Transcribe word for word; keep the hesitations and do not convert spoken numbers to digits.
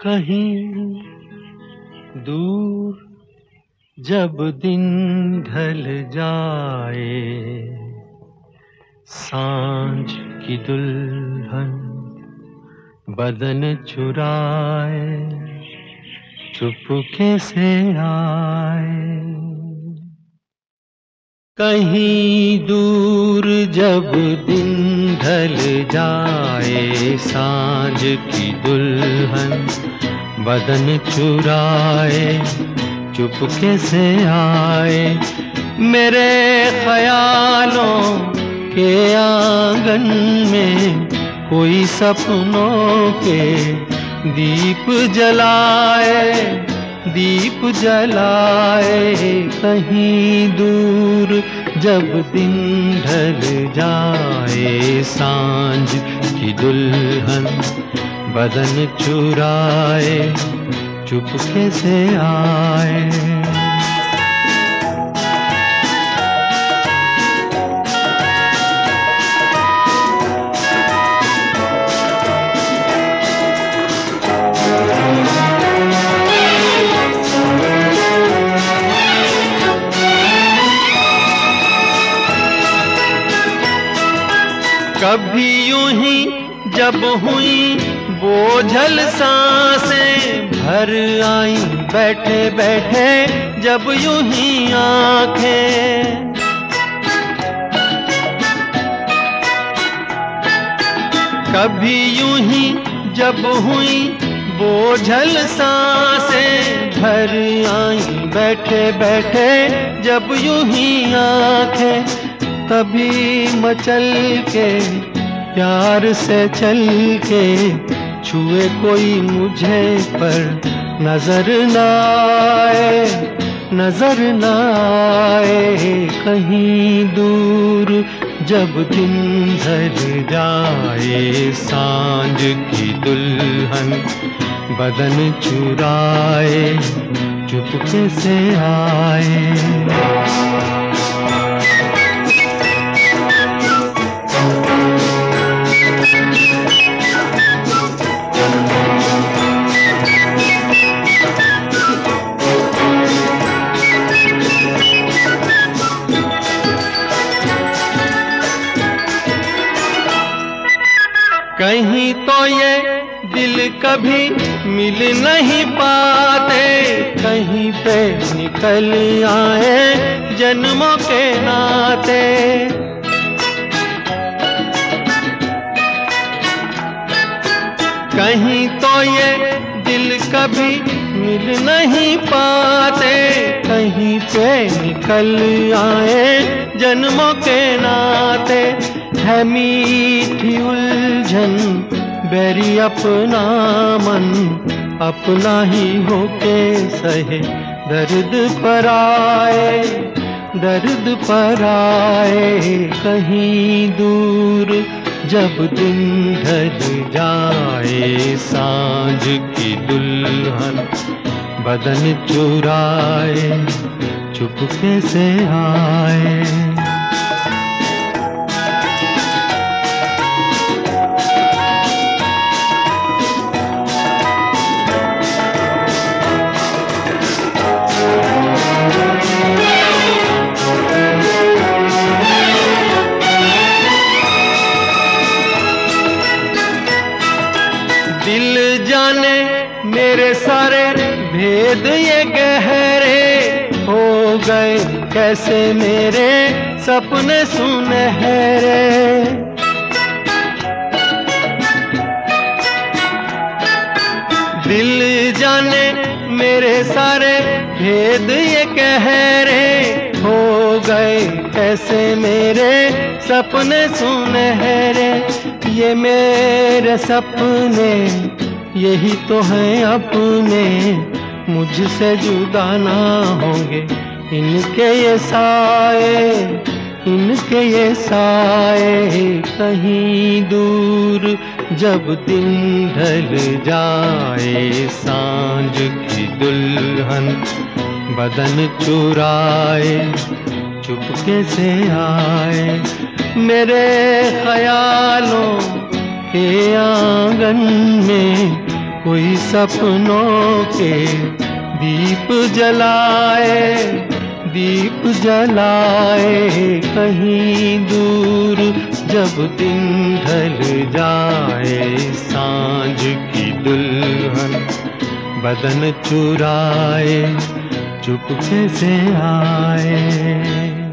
कहीं दूर जब दिन ढल जाए, सांझ की दुल्हन बदन चुराए चुपके से आए। कहीं दूर जब दिन ढल जाए, सांझ की दुल्हन बदन चुराए चुपके से आए। मेरे ख्यालों के आंगन में कोई सपनों के दीप जलाए, दीप जलाए। कहीं दूर जब दिन ढल जाए, सांझ की दुल्हन बदन चुराए चुपके से आए। कभी यूं ही जब हुई बोझल सांसें भर आई, बैठे बैठे जब यूं ही आंखें। कभी यूं ही जब हुई बोझल सांसें भर आई, बैठे बैठे जब यूं ही आंखें। कभी मचल के प्यार से चल के छुए कोई मुझे पर नजर न आए, नजर न आए। कहीं दूर जब दिन ढल जाए, सांझ की दुल्हन बदन चुराए चुपके से आए। कहीं तो ये दिल कभी मिल नहीं पाते, कहीं पे निकल आए जन्मों के नाते। कहीं तो ये दिल कभी मिल नहीं पाते, कहीं पे निकल आए जन्मों के नाते। है मीठी उलझन बैरी अपना मन, अपना ही होके सहे दर्द पर आए, दर्द पर आए। कहीं दूर जब दिन ढल जाए, सांझ की दुल्हन बदन चुराए चुपके से आए। दिल जाने मेरे सारे भेद ये गहरे हो गए, कैसे मेरे सपने सुनहरे। दिल जाने मेरे सारे भेद ये गहरे हो गए, कैसे मेरे सपने सुनहरे। ये मेरे सपने यही तो हैं अपने, मुझसे जुदा ना होंगे इनके ये साए, इनके ये साए। कहीं दूर जब दिन ढल जाए, सांझ की दुल्हन बदन चुराए चुपके से आए। मेरे ख्यालों के आंगन में कोई सपनों के दीप जलाए, दीप जलाए कहीं दूर, जब दिन ढल जाए सांझ की दुल्हन बदन चुराए चुपके से आए।